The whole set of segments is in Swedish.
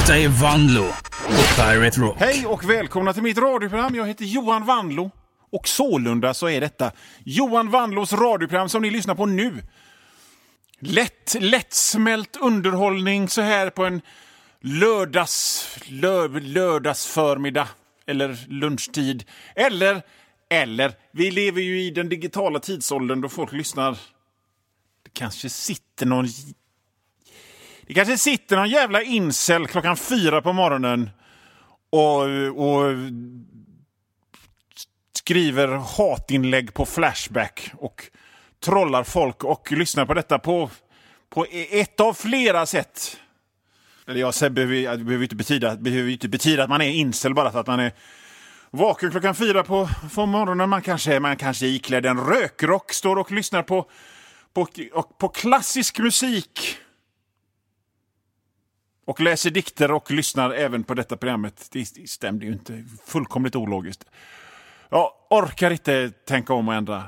Detta är Vanlo på Pirate Rock. Hej och välkomna till mitt radioprogram. Jag heter Johan Vanlo. Och sålunda så är detta Johan Vanlos radioprogram som ni lyssnar på nu. Lättsmält underhållning så här på en lördagsförmiddag. Eller lunchtid. Eller, vi lever ju i den digitala tidsåldern då folk lyssnar. Det kanske sitter någon jävla incel 4 på morgonen och skriver hatinlägg på Flashback och trollar folk och lyssnar på detta på ett av flera sätt. Eller jag behöver inte betyda att man är incel bara för att man är vaken 4 på morgonen. Man kanske iklädd en rökrock, står och lyssnar på klassisk musik och läser dikter och lyssnar även på detta programmet. Det stämde ju inte. Fullkomligt ologiskt. Jag orkar inte tänka om och ändra.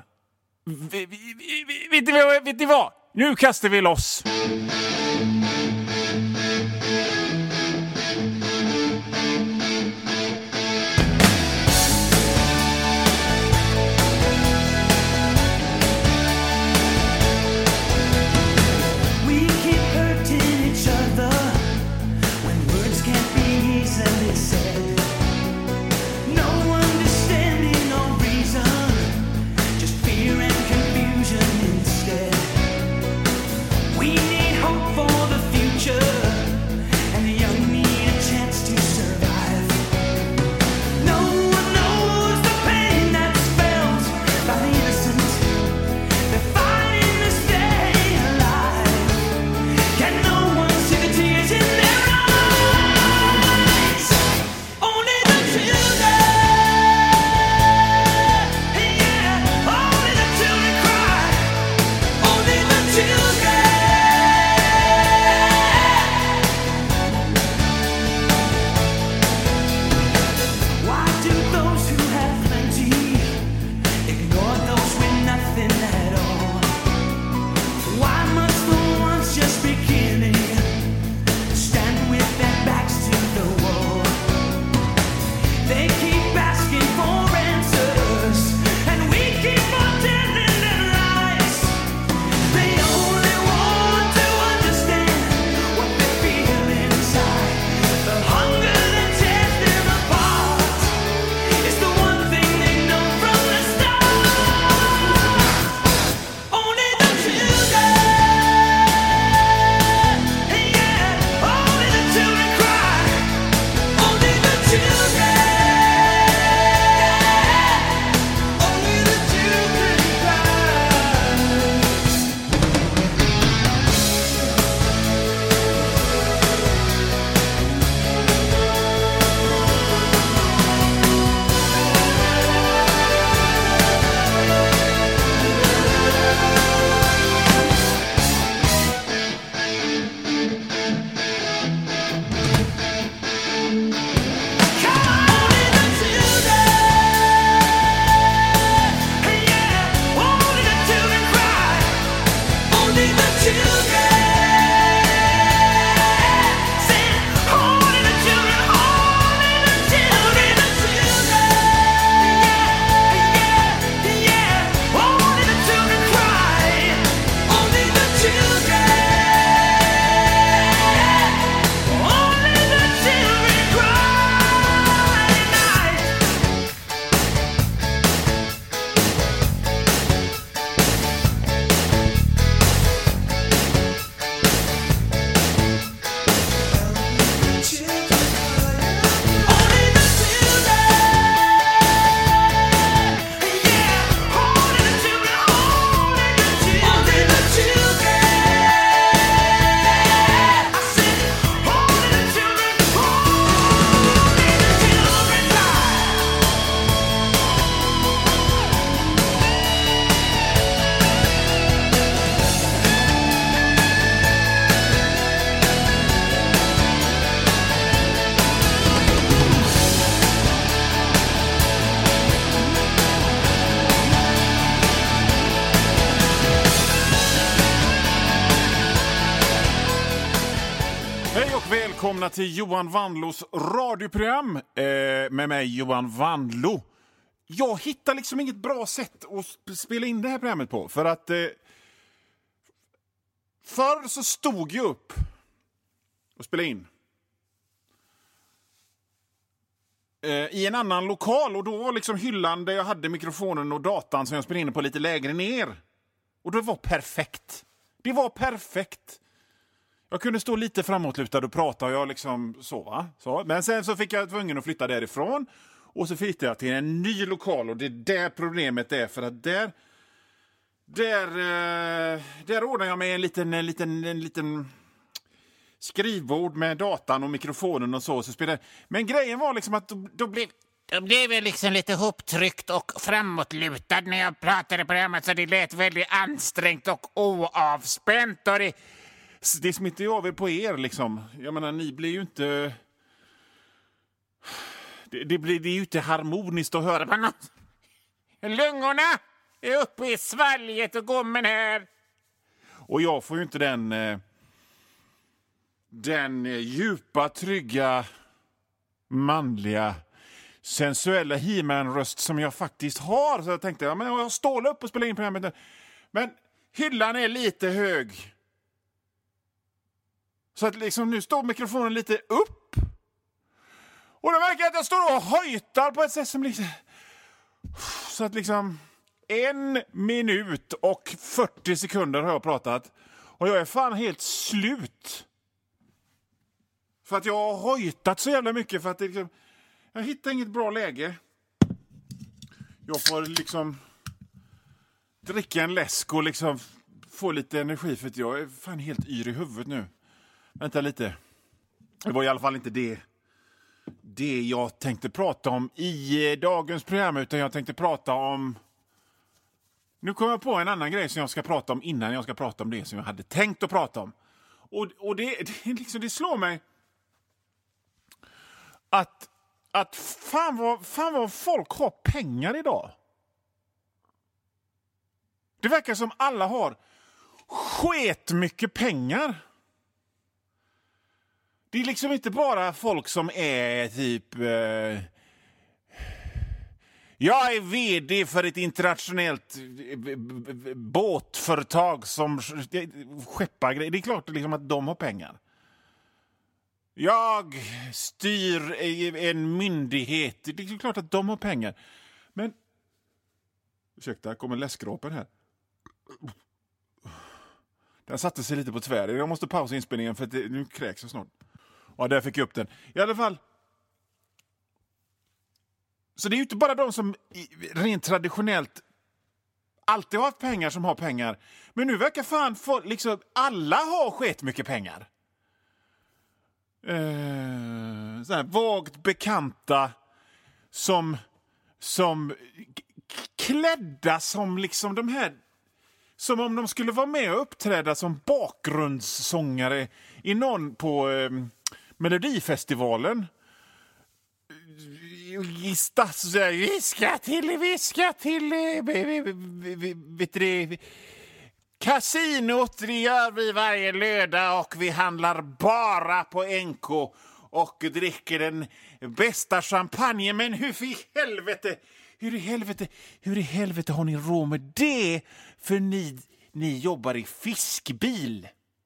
Vet ni vad? Nu kastar vi loss. For the välkomna till Johan Wanlås radioprogram med mig Johan Wanlå. Jag hittar liksom inget bra sätt att spela in det här programmet på. För att förr så stod jag upp och spelade in i en annan lokal. Och då var liksom hyllan där jag hade mikrofonen och datan som jag spelade in på lite lägre ner. Och det var perfekt. Det var perfekt. Jag kunde stå lite framåtlutad och prata och jag liksom så. Men sen så fick jag tvungen att flytta därifrån. Och så flyttade jag till en ny lokal och det är där problemet är. För att där ordnar jag med en liten skrivbord med datan och mikrofonen och så spelar. Men grejen var liksom att då blev jag liksom lite hoptryckt och framåtlutad när jag pratade på det här, så det lät väldigt ansträngt och oavspänt. Och det smittar ju av er på er liksom. Jag menar, ni blir ju inte... Det är ju inte harmoniskt att höra på något. Lungorna är uppe i svalget och gommen här. Och jag får ju inte den djupa, trygga, manliga, sensuella He-Man-röst som jag faktiskt har. Så jag tänkte, jag har stålat upp och spelat in programmet nu. Men hyllan är lite hög. Så att liksom nu står mikrofonen lite upp. Och det verkar att jag står och hojtar på ett sätt som liksom... Så att liksom 1 minut och 40 sekunder har jag pratat. Och jag är fan helt slut. För att jag har hojtat så jävla mycket. För att det liksom... Jag hittar inget bra läge. Jag får liksom dricka en läsk och liksom få lite energi. För att jag är fan helt yr i huvudet nu. Vänta lite. Det var i alla fall inte det jag tänkte prata om i dagens program, utan jag tänkte prata om... Nu kommer jag på en annan grej som jag ska prata om innan jag ska prata om det som jag hade tänkt att prata om. Och det slår mig att fan vad folk har pengar idag. Det verkar som alla har sketmycket pengar. Det är liksom inte bara folk som är typ... jag är vd för ett internationellt båtföretag som skeppar grejer. Det är klart liksom att de har pengar. Jag styr en myndighet. Det är klart att de har pengar. Men... Ursäkta, kommer läskropen här. Den satte sig lite på tvären. Jag måste pausa inspelningen för att nu kräks jag snart. Ja, där fick jag upp den. I alla fall. Så det är ju inte bara de som rent traditionellt alltid har haft pengar som har pengar. Men nu verkar fan liksom alla ha skett mycket pengar. Så här vagt bekanta som klädda som liksom de här, som om de skulle vara med och uppträda som bakgrundssångare i någon på Melodifestivalen. Viska till vet du, kasinot, det gör vi varje lördag och vi handlar bara på NK och dricker den bästa champagne. Men hur i helvete har ni råd med det? För ni jobbar i fiskbil.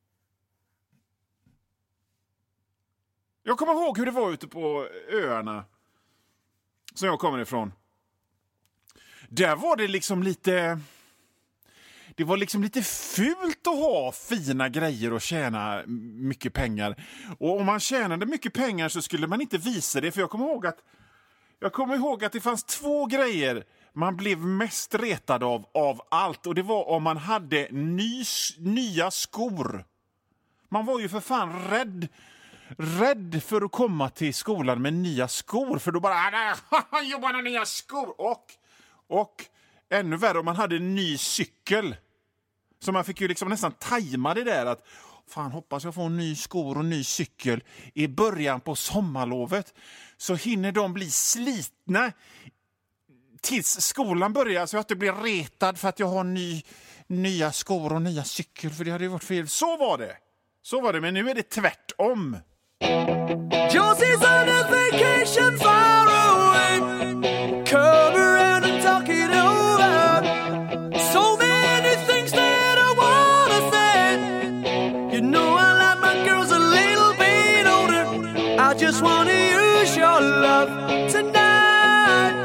Jag kommer ihåg hur det var ute på öarna som jag kommer ifrån. Där var det liksom lite... Det var liksom lite fult att ha fina grejer och tjäna mycket pengar. Och om man tjänade mycket pengar så skulle man inte visa det. För jag kommer ihåg att det fanns 2 grejer man blev mest retad av allt. Och det var om man hade nya skor. Man var ju för fan rädd för att komma till skolan med nya skor. För då bara, jobbar med nya skor. Och ännu värre om man hade en ny cykel. Så man fick ju liksom nästan tajma det där att fan, hoppas jag får en ny skor och ny cykel i början på sommarlovet. Så hinner de bli slitna tills skolan börjar, så jag inte blir retad för att jag har nya skor och nya cykel. För det hade ju varit fel. Så var det, men nu är det tvärtom. Josie's on a vacation far away. Come around and talk it over. So many things that I wanna say. You know I like my girls a little bit older. I just wanna use your love tonight.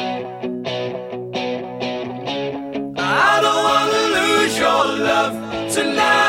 I don't wanna lose your love tonight.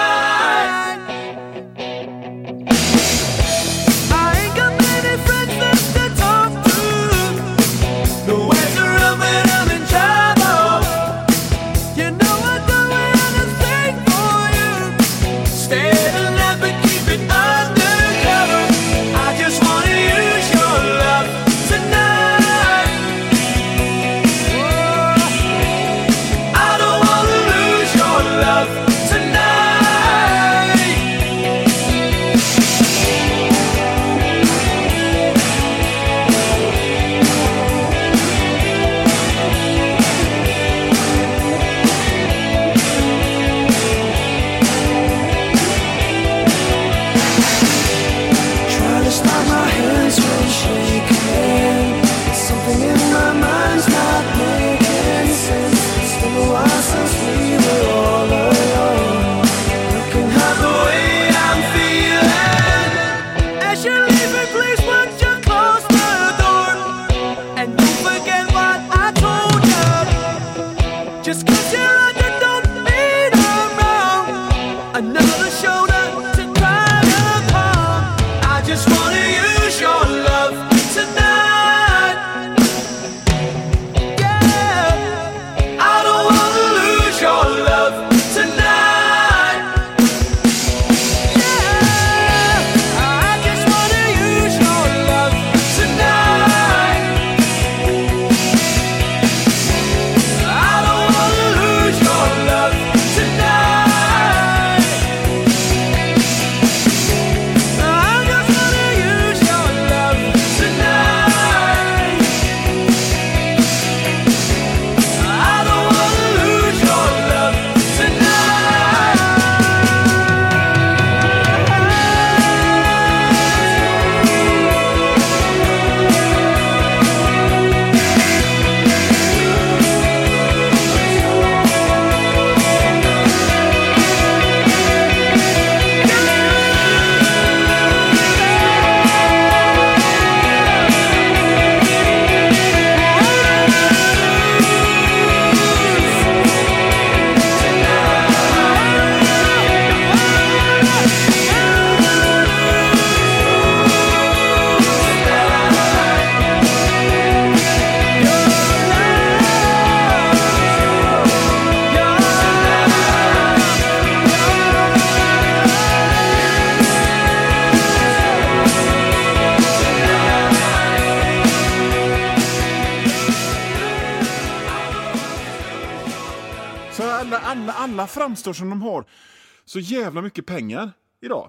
Alla framstår som de har så jävla mycket pengar idag.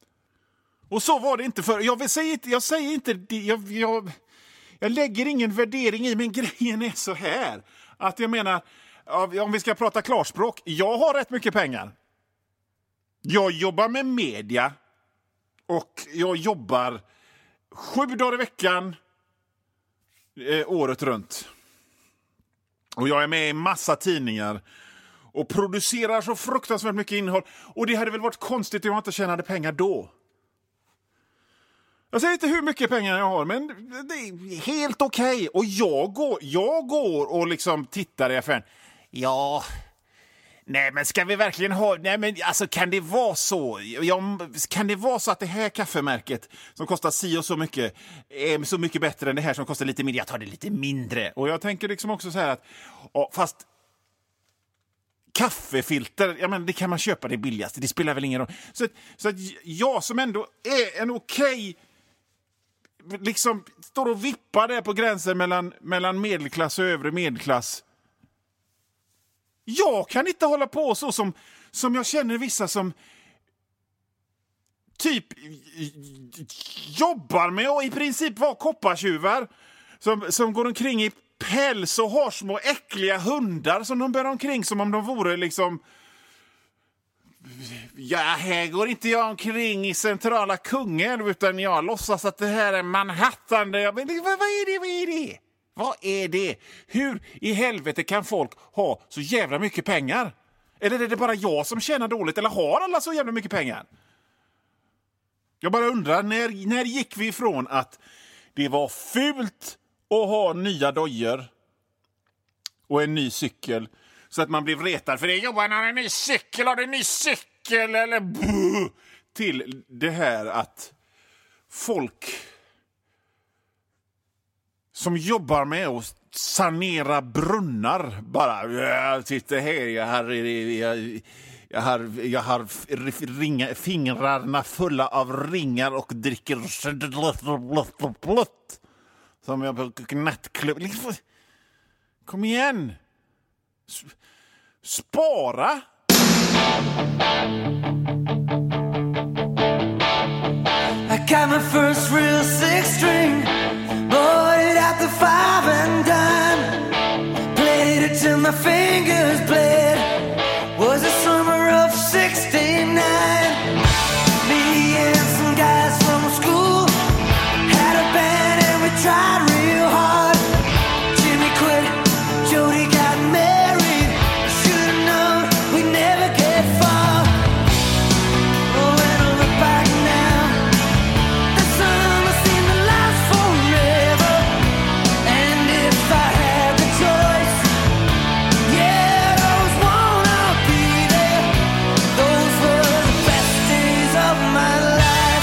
Och så var det inte för. Jag säger inte jag lägger ingen värdering i, men grejen är så här att jag menar, om vi ska prata klarspråk, jag har rätt mycket pengar. Jag jobbar med media och jag jobbar 7 dagar i veckan året runt. Och jag är med i massa tidningar och producerar så fruktansvärt mycket innehåll. Och det hade väl varit konstigt om jag inte tjänade pengar då. Jag säger inte hur mycket pengar jag har, men det är helt okej. Och jag går och liksom tittar i affären. Ja, nej men ska vi verkligen ha... Nej men alltså kan det vara så? Kan det vara så att det här kaffemärket som kostar si och så mycket är så mycket bättre än det här som kostar lite mindre? Jag tar det lite mindre. Och jag tänker liksom också så här att... fast... Kaffefilter, ja men det kan man köpa det billigaste. Det spelar väl ingen roll. Så att jag som ändå är en okej... liksom står och vippar där på gränsen mellan medelklass och övre medelklass. Jag kan inte hålla på så som jag känner vissa som typ jobbar med och i princip var koppartjuvar som går omkring i päls och har små äckliga hundar som de bär omkring som om de vore liksom Ja, här går inte jag omkring i centrala Kungälv, utan jag låtsas att det här är Manhattan. Men vad är det? Vad är det? Hur i helvete kan folk ha så jävla mycket pengar? Eller är det bara jag som tjänar dåligt? Eller har alla så jävla mycket pengar? Jag bara undrar, när gick vi ifrån att det var fult att ha nya dojor och en ny cykel, så att man blev retad för det? Johan har en ny cykel, har du en ny cykel? Eller buh, till det här att folk som jobbar med att sanera brunnar bara, jag sitter här, jag har fingrarna fulla av ringar och dricker som jag på nattklubb. Kom igen. Spara. I got my first real six-string, bought it at the five and dime, played it till my fingers bled. Was the summer of '69. Me and some guys from school had a band and we tried real hard. Jimmy quit, Jody got married. Should've known we'd never get far. Oh, when I look back now, the summer seemed to last forever. And if I had the choice, yeah, I'd always wanna be there. Those were the best days of my life.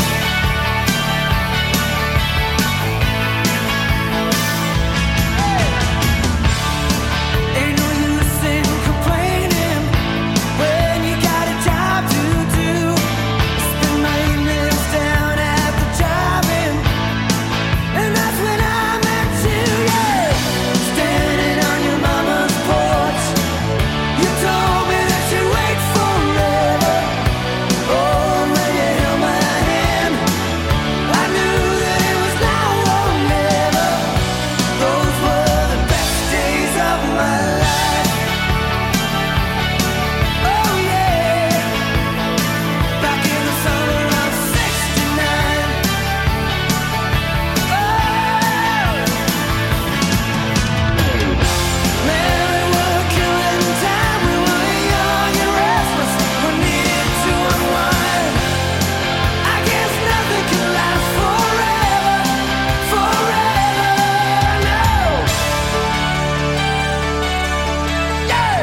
Ain't no use in complaining when you got a job to do. Spend my evenings down at the drive-in, and that's when I met you, yeah. Standing on your mama's porch, you told me that you'd wait forever. Oh, when you held my hand, I knew that it was now or never. Those were the best days of my life. Oh yeah, back in the summer of '69. Man, we were killing time. We were young and restless. We needed to unwind. I guess nothing can last forever, no. Yeah.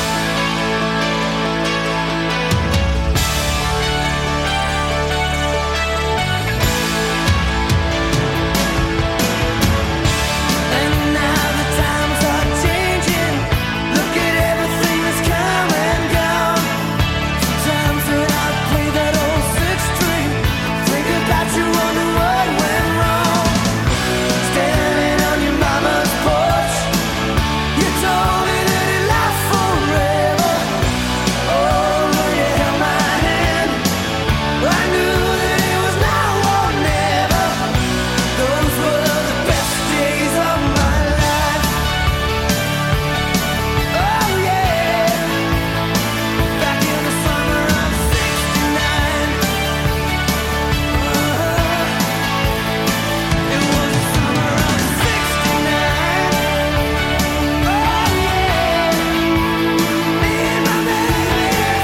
And now the times are changing. Look at everything that's come and gone. Sometimes when I play that old six-string, think about you, wonder what went wrong. Standing on your mama's porch, you told me that it lasts forever. Oh, when you held my hand, I knew that it was now or never. Those were the best days of my life. Oh yeah, back in the summer of '69. It was the summer of '69. Oh yeah, me and my baby at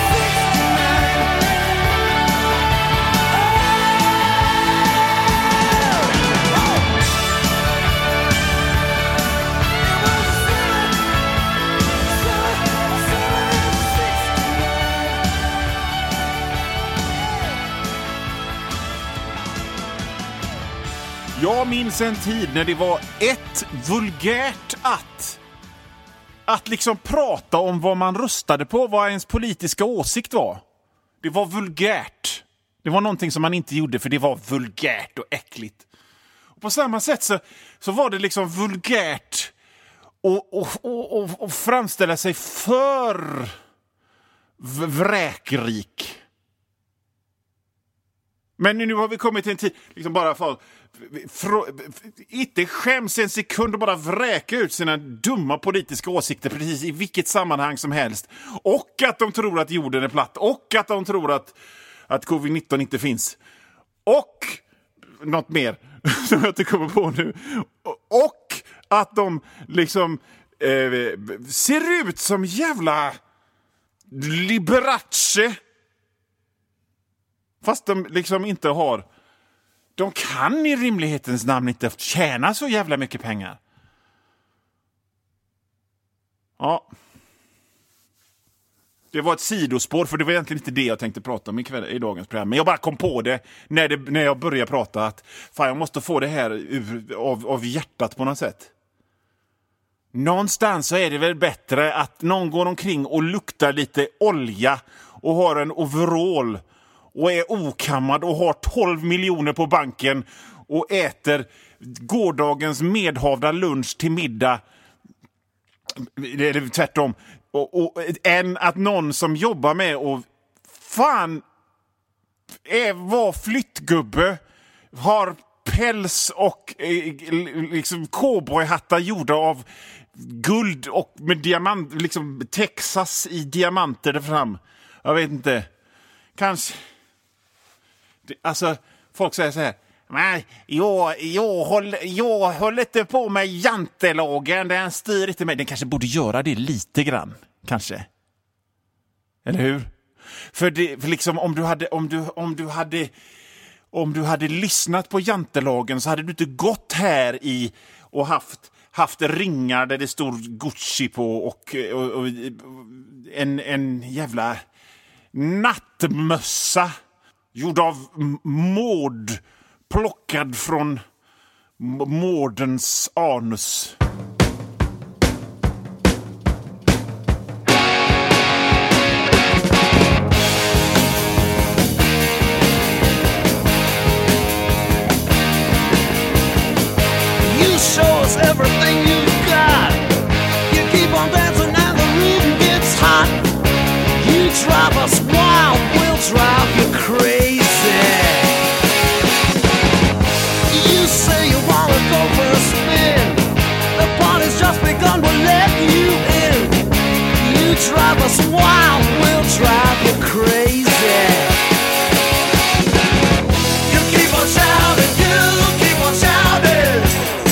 Jag minns en tid när det var ett vulgärt att liksom prata om vad man röstade på, vad ens politiska åsikt var. Det var vulgärt. Det var någonting som man inte gjorde för det var vulgärt och äckligt. Och på samma sätt så var det liksom vulgärt och framställa sig för vräkrik. Men nu har vi kommit till en tid, liksom bara för inte skäms en sekund och bara vräka ut sina dumma politiska åsikter precis i vilket sammanhang som helst. Och att de tror att jorden är platt. Och att de tror att covid-19 inte finns. Och något mer som jag inte kommer på nu. Och att de liksom ser ut som jävla Liberace. Fast de liksom inte har... De kan i rimlighetens namn inte tjäna så jävla mycket pengar. Ja. Det var ett sidospår, för det var egentligen inte det jag tänkte prata om i dagens program. Men jag bara kom på det när jag började prata att fan, jag måste få det här av hjärtat på något sätt. Någonstans så är det väl bättre att någon går omkring och luktar lite olja och har en overall och är okammad och har 12 miljoner på banken och äter gårdagens medhavda lunch till middag, eller tvärtom, än att någon som jobbar med och fan var flyttgubbe, har päls och liksom cowboyhattar gjorda av guld och med diamant, liksom Texas i diamanter där fram. Jag vet inte. Kanske. Alltså, folk säger så här: men jag håller inte på med jantelagen, den styr inte mig. Den kanske borde göra det lite grann, kanske. Eller hur? För liksom om du hade lyssnat på jantelagen så hade du inte gått här i och haft ringar där det stod Gucci på och en jävla nattmössa gjord av mård, plockad från mårdens anus. You show us everything you've got. You keep on dancing and the room gets hot. You drive us wild, we'll drive you crazy. You say you wanna go for a spin. The party's just begun, we'll let you in. You drive us wild, we'll drive you crazy. You keep on shouting, you keep on shouting.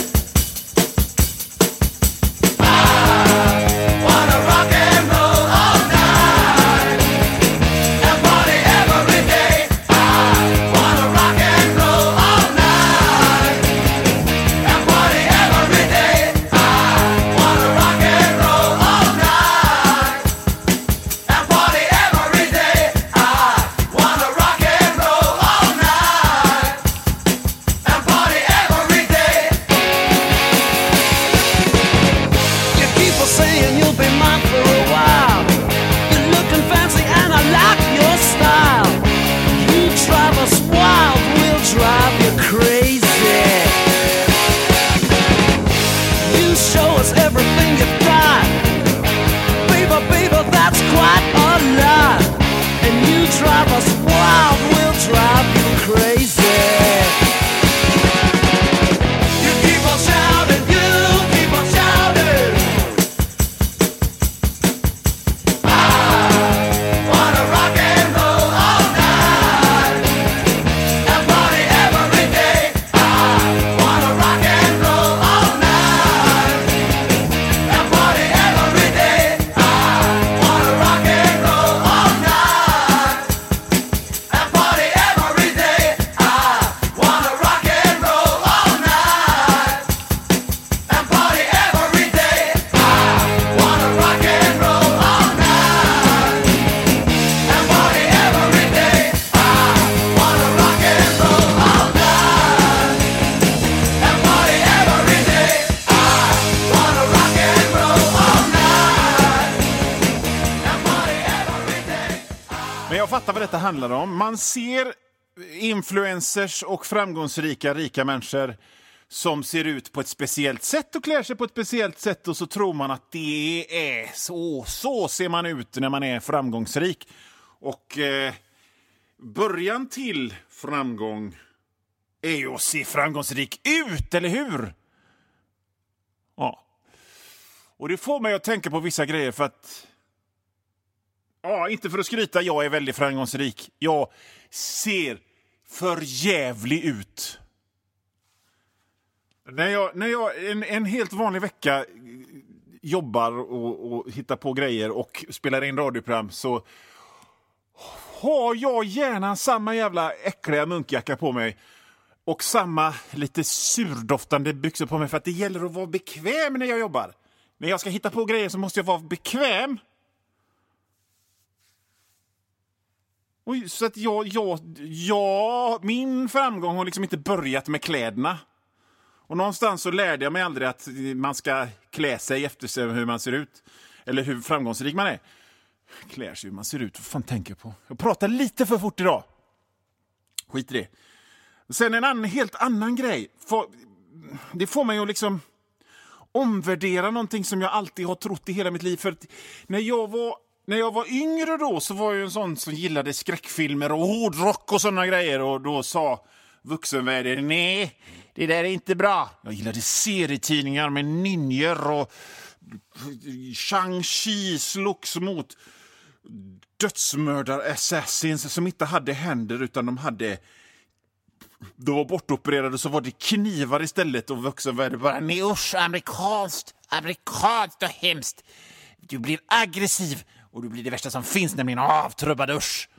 Handlar om. Man ser influencers och framgångsrika rika människor som ser ut på ett speciellt sätt och klär sig på ett speciellt sätt, och så tror man att det är så ser man ut när man är framgångsrik. Och början till framgång är ju att se framgångsrik ut, eller hur? Ja. Och det får mig att tänka på vissa grejer för att... Ja, inte för att skryta, jag är väldigt framgångsrik. Jag ser för jävlig ut. När jag en helt vanlig vecka jobbar och hittar på grejer och spelar in radioprogram, så har jag gärna samma jävla äckliga munkjacka på mig och samma lite surdoftande byxor på mig, för att det gäller att vara bekväm när jag jobbar. När jag ska hitta på grejer så måste jag vara bekväm. Så att min framgång har liksom inte börjat med kläderna. Och någonstans så lärde jag mig aldrig att man ska klä sig efter hur man ser ut. Eller hur framgångsrik man är. Klär sig hur man ser ut, vad fan tänker jag på? Jag pratar lite för fort idag. Skit i det. Sen en helt annan grej. Det får mig att liksom omvärdera någonting som jag alltid har trott i hela mitt liv. För att när jag var yngre då, så var jag en sån som gillade skräckfilmer och hårdrock och såna grejer. Och då sa vuxenvärlden, nej, det där är inte bra. Jag gillade serietidningar med ninjor och Shang-Chi slogs mot dödsmördar-assassins som inte hade händer utan de var bortopererade, så var det knivar istället, och vuxenvärlden bara, nej usch, amerikanskt och hemskt. Du blir aggressiv och du blir det värsta som finns, nämligen avtrubbad usch.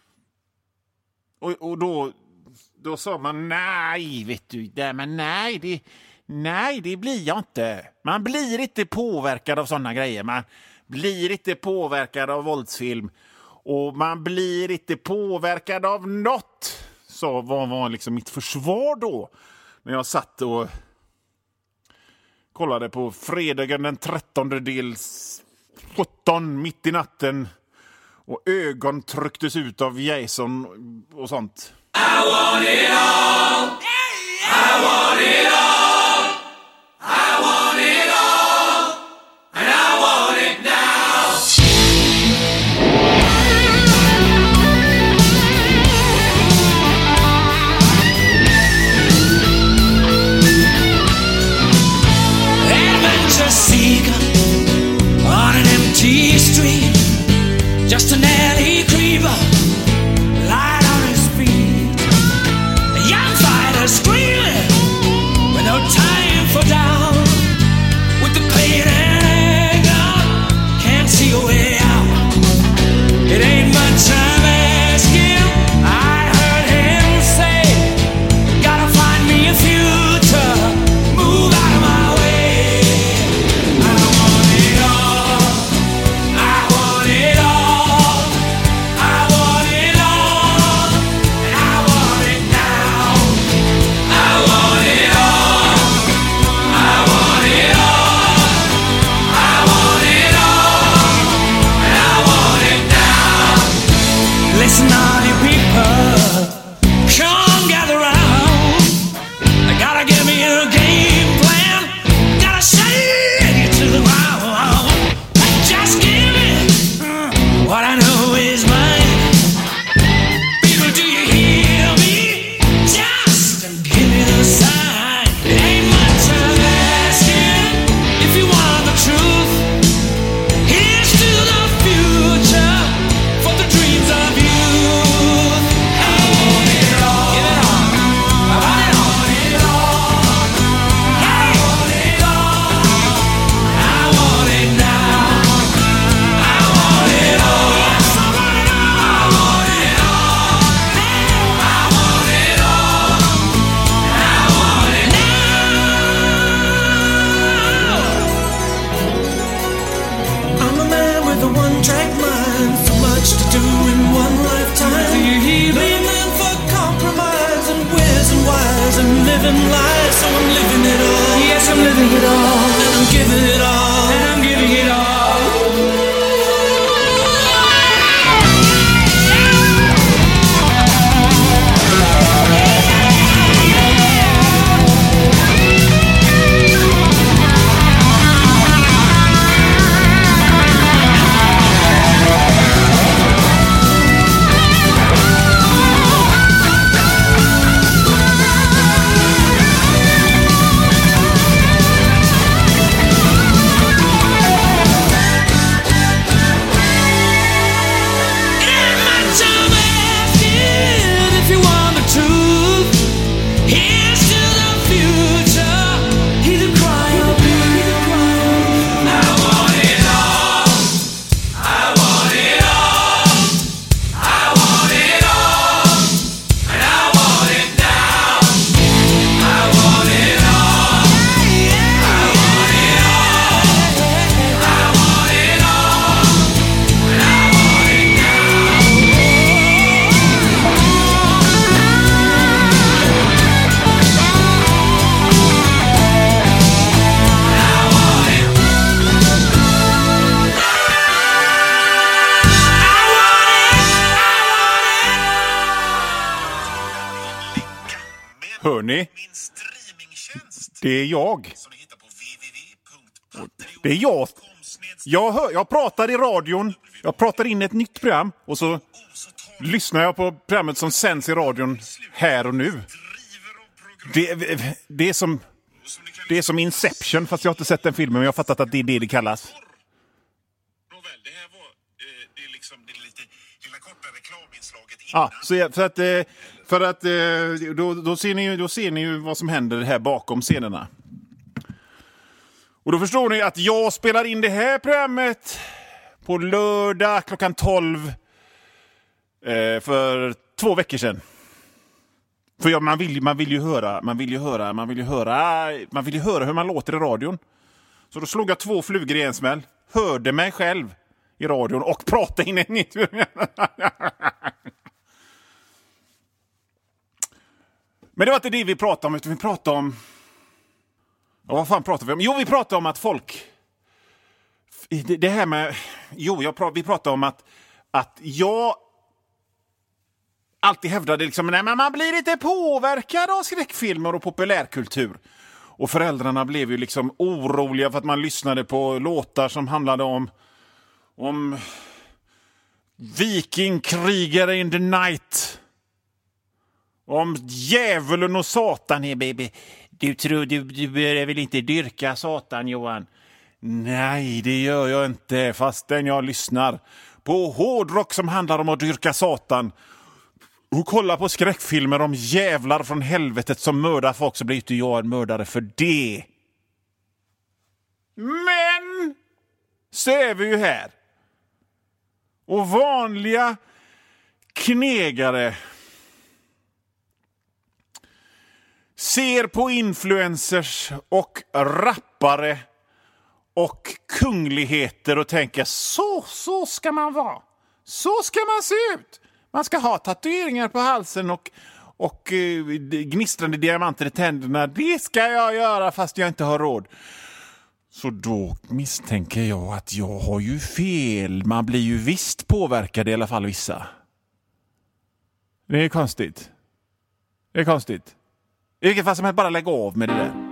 Och då sa man, nej, vet du, men nej, det blir jag inte. Man blir inte påverkad av sådana grejer. Man blir inte påverkad av våldsfilm. Och man blir inte påverkad av något. Så vad var liksom mitt försvar då? När jag satt och kollade på fredagen den 13:17 mitt i natten. Och ögon trycktes ut av Jason och sånt. I want it all. I want it all. I want it all. And I want it now. Adventure seeker on an empty street. Just an alley creeper. Screaming with no time for doubt, with the pain and anger, can't see a way out. It ain't much I'm asking. I heard him say, gotta find me a future, move out of my way. I want it all. I want it all. I want it all. And I want it now. I want it all. I want it all. I want it all. And I want it now. Listen, all you people, come gather round. I gotta give me a game plan. Gotta shake it to the ground. Just give me what I know is mine. People, do you hear me? Just give me the sign. It ain't much I'm asking. If you want the truth, here's to the future, for the dreams of youth. I want it all. Give it all. I want it all. I want it all. I want it now. I want it all. Yes, I want it all. I want it all. I want it all. I want it now. I'm a man with a one-track mind, so much to do in one lifetime. Blaming for compromise and where's and why's and living lies, so I'm living it all. Yes, I'm living it all, and I'm giving it all, and I'm giving it all. Hör ni? Det är jag. Det är jag. Jag pratar i radion. Jag pratar in ett nytt program. Och så lyssnar jag på programmet som sänds i radion här och nu. Det är som Inception, fast jag har inte sett den filmen, men jag har fattat att det är det kallas. Det här var det liksom det lite lilla korta reklaminslaget innan. Då ser ni ju vad som händer här bakom scenerna. Och då förstår ni att jag spelar in det här programmet på lördag klockan 12 för 2 veckor sedan. För man vill ju höra hur man låter i radion. Så då slog jag 2 flugor i en smäll. Hörde mig själv i radion och pratade in ett nytt. Men det var inte det vi pratade om, utan vi pratade om... Ja, vad fan pratade vi om? Jo, vi pratade om att folk... Det här med... vi pratade om att jag... alltid hävdade liksom, nej, men man blir lite påverkad av skräckfilmer och populärkultur. Och föräldrarna blev ju liksom oroliga för att man lyssnade på låtar som handlade om vikingkrigare in the night. Om djävulen och satan. Hey, baby. Du börjar väl inte dyrka satan, Johan? Nej, det gör jag inte, fastän jag lyssnar på hårdrock som handlar om att dyrka satan. Och kolla på skräckfilmer om jävlar från helvetet som mördar folk, så blir inte jag en mördare för det. Men så är vi ju här. Och vanliga knegare ser på influencers och rappare och kungligheter och tänker så ska man vara. Så ska man se ut. Man ska ha tatueringar på halsen och gnistrande diamanter i tänderna. Det ska jag göra fast jag inte har råd. Så då misstänker jag att jag har ju fel. Man blir ju visst påverkad, i alla fall vissa. Det är konstigt. I vilket fall som helst, bara lägga av med det där.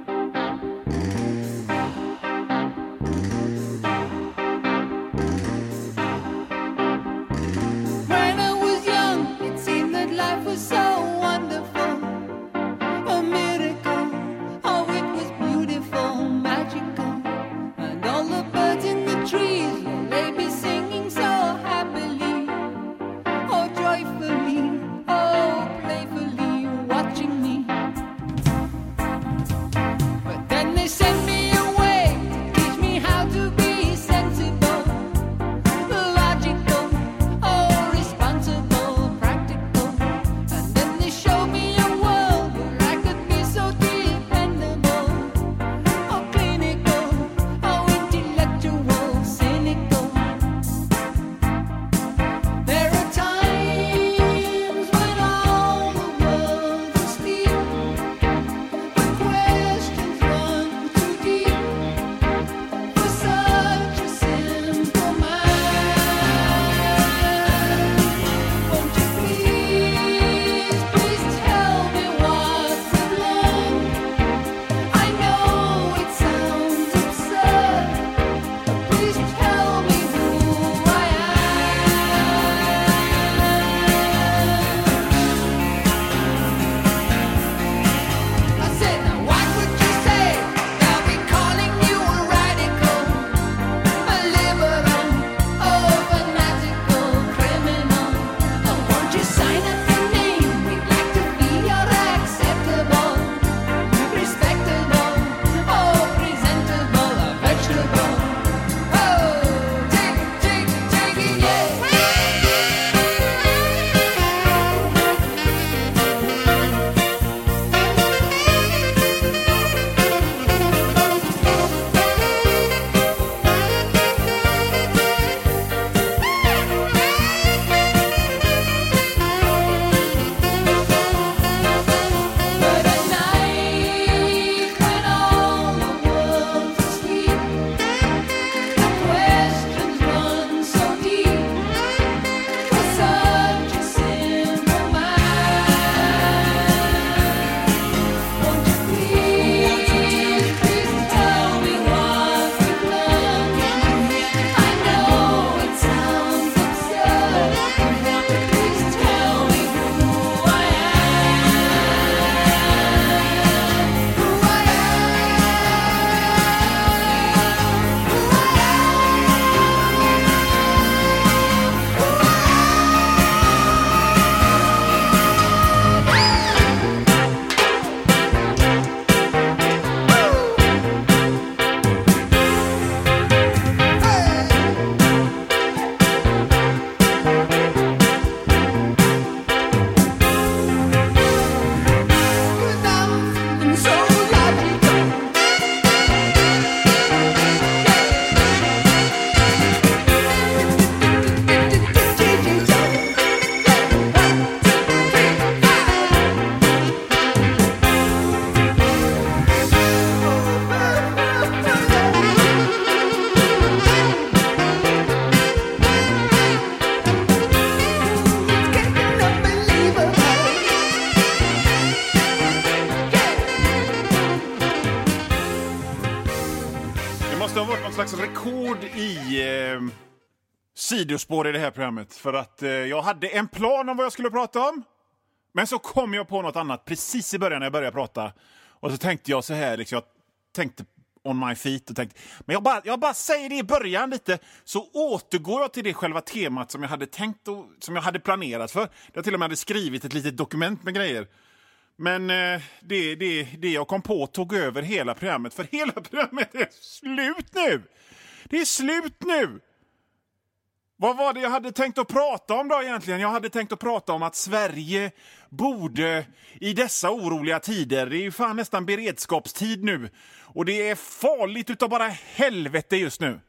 slags rekord i sidospår i det här programmet. För att jag hade en plan om vad jag skulle prata om. Men så kom jag på något annat precis i början när jag började prata. Och så tänkte jag så här, liksom, jag tänkte on my feet och tänkte, men jag bara säger det i början lite, så återgår jag till det själva temat som jag hade tänkt och som jag hade planerat för. Jag till och med hade skrivit ett litet dokument med grejer. Men det jag kom på tog över hela programmet, för hela programmet är slut nu. Det är slut nu. Vad var det jag hade tänkt att prata om då egentligen? Jag hade tänkt att prata om att Sverige borde i dessa oroliga tider, det är ju fan nästan beredskapstid nu, och det är farligt utav bara helvete just nu.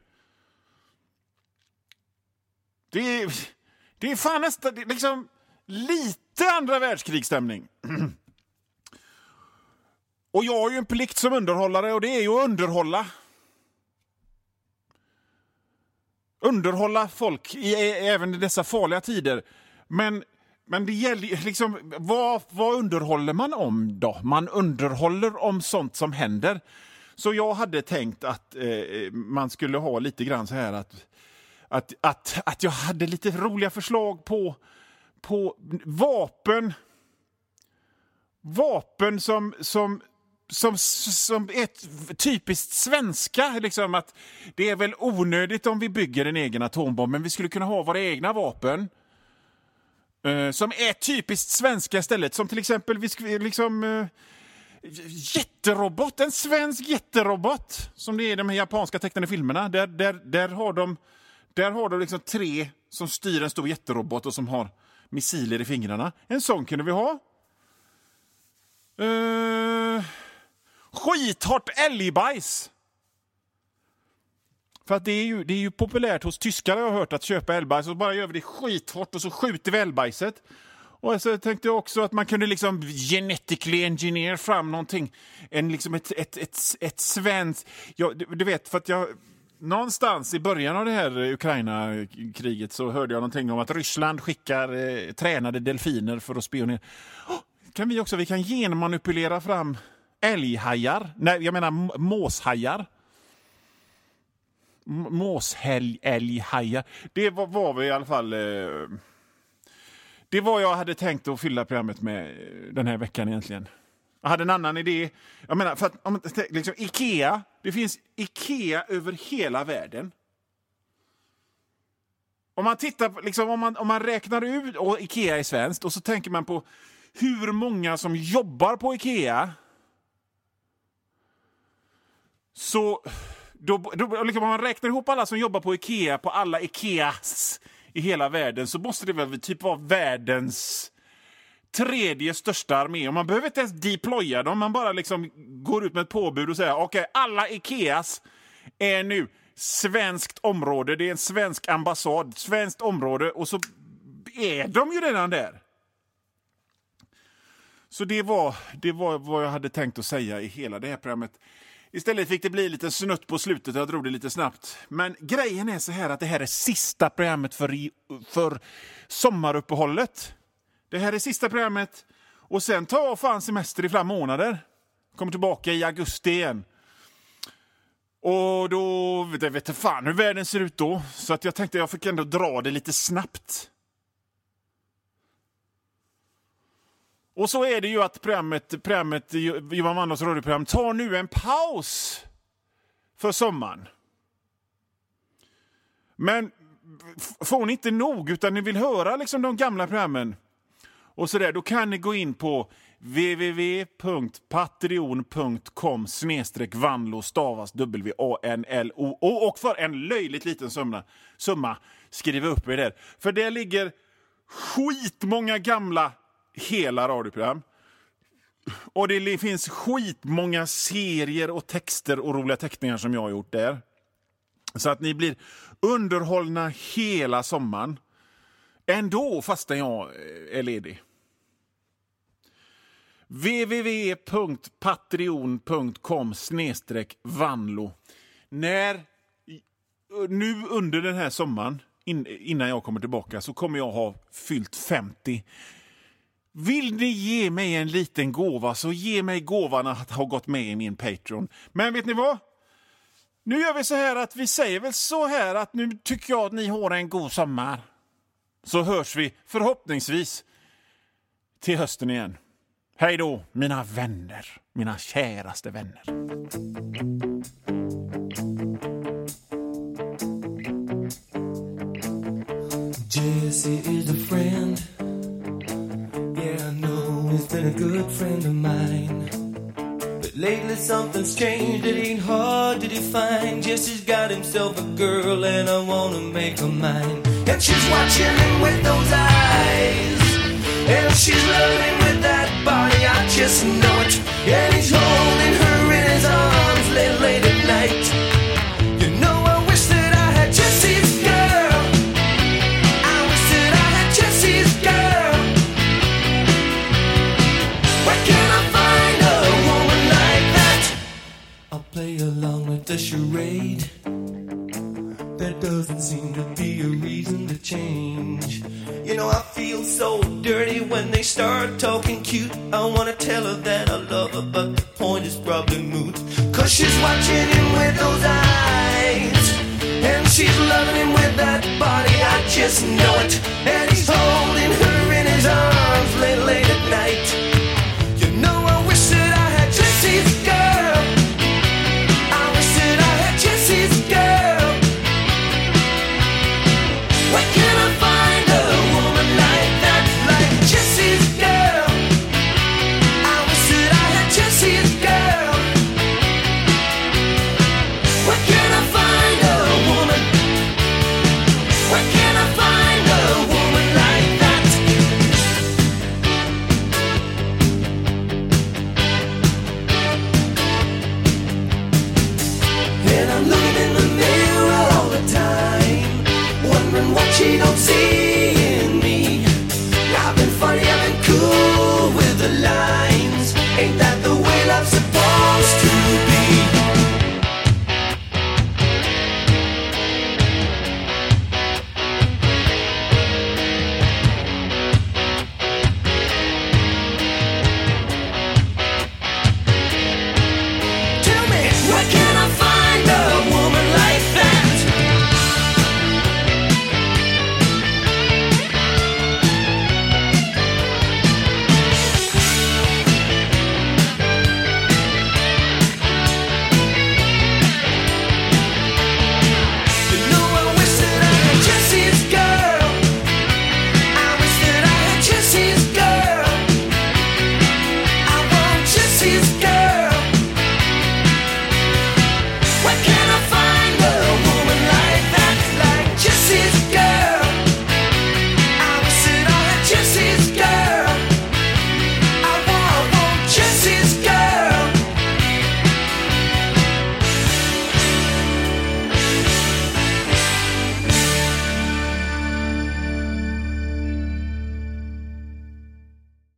Det är fan nästan liksom lite andra världskrigsstämning. Och jag har ju en plikt som underhållare, och det är ju att underhålla folk även i dessa farliga tider. Men det gäller liksom, vad underhåller man om då? Man underhåller om sånt som händer. Så jag hade tänkt att man skulle ha lite grann så här att jag hade lite roliga förslag på vapen som är typiskt svenska, liksom, att det är väl onödigt om vi bygger en egen atombomb, men vi skulle kunna ha våra egna vapen som är typiskt svenska istället, som till exempel jätterobot, en svensk jätterobot som det är i de här japanska tecknade filmerna, där har de liksom 3 som styr en stor jätterobot och som har missiler i fingrarna. En sån kunde vi ha. Skithårt älgbajs. För att det är ju populärt hos tyskar, jag har hört, att köpa älgbajs, och bara gör vi det skithårt och så skjuter vi älgbajset. Och så tänkte jag också att man kunde liksom genetically engineer fram någonting, liksom ett svenskt, du vet, för att jag någonstans i början av det här Ukraina-kriget så hörde jag någonting om att Ryssland skickar tränade delfiner för att spionera. Vi kan genmanipulera fram älghajar. Nej, jag menar måshajar. Måsälghajar. Det var vi i alla fall. Det var jag hade tänkt att fylla programmet med den här veckan egentligen. Jag hade en annan idé. Jag menar, för att liksom IKEA, det finns IKEA över hela världen. Om man tittar liksom, om man räknar ut, och IKEA är svenskt, och så tänker man på hur många som jobbar på IKEA, så då liksom, om man räknar ihop alla som jobbar på IKEA på alla IKEAs i hela världen, så måste det väl typ vara världens 3:e största armé. Och man behöver inte ens deploya dem, man bara liksom går ut med ett påbud och säger okej, alla IKEAs är nu svenskt område, det är en svensk ambassad, svenskt område, och så är de ju redan där. Så det var vad jag hade tänkt att säga i hela det här programmet. Istället fick det bli lite snutt på slutet, jag drog det lite snabbt. Men grejen är så här att det här är sista programmet för sommaruppehållet. Det här är sista programmet, och sen tar jag fan semester i flera månader. Kommer tillbaka i augusti igen. Och då vet jag fan hur världen ser ut då. Så att jag tänkte jag fick ändå dra det lite snabbt. Och så är det ju att programmet Johan Wanders radioprogram tar nu en paus för sommaren. Men får ni inte nog, utan ni vill höra liksom de gamla programmen och så där, då kan ni gå in på www.patreon.com/Vanlo, stavas WANLO, och för en löjligt liten summa skriva upp er där. För det ligger skitmånga gamla hela radioprogram. Och det finns skitmånga serier och texter och roliga teckningar som jag har gjort där. Så att ni blir underhållna hela sommaren. Ändå fastän jag är ledig. www.patreon.com/Vanlo. Nu under den här sommaren, innan jag kommer tillbaka, så kommer jag ha fyllt 50. Vill ni ge mig en liten gåva, så ge mig gåvan att ha gått med i min Patreon. Men vet ni vad? Nu gör vi så här att vi säger väl så här att nu tycker jag att ni har en god sommar. Så hörs vi förhoppningsvis till hösten igen. Hej då, mina vänner, mina käraste vänner. Jesse is a friend. Yeah, I know he's been a good friend of mine. But lately something's changed, it ain't hard to define. Jesse's got himself a girl and I wanna make her mine. And she's watching him with those eyes, and she's loving him with that body, I just know it. And he's holding her in his arms late at night. You know I wish that I had Jesse's girl. I wish that I had Jesse's girl. Where can I find a woman like that? I'll play along with the charade. There doesn't seem to be a reason to change. You know, I feel so dirty when they start talking cute. I wanna tell her that I love her, but the point is probably moot. 'Cause she's watching him with those eyes, and she's loving him with that body, I just know it. And he's holding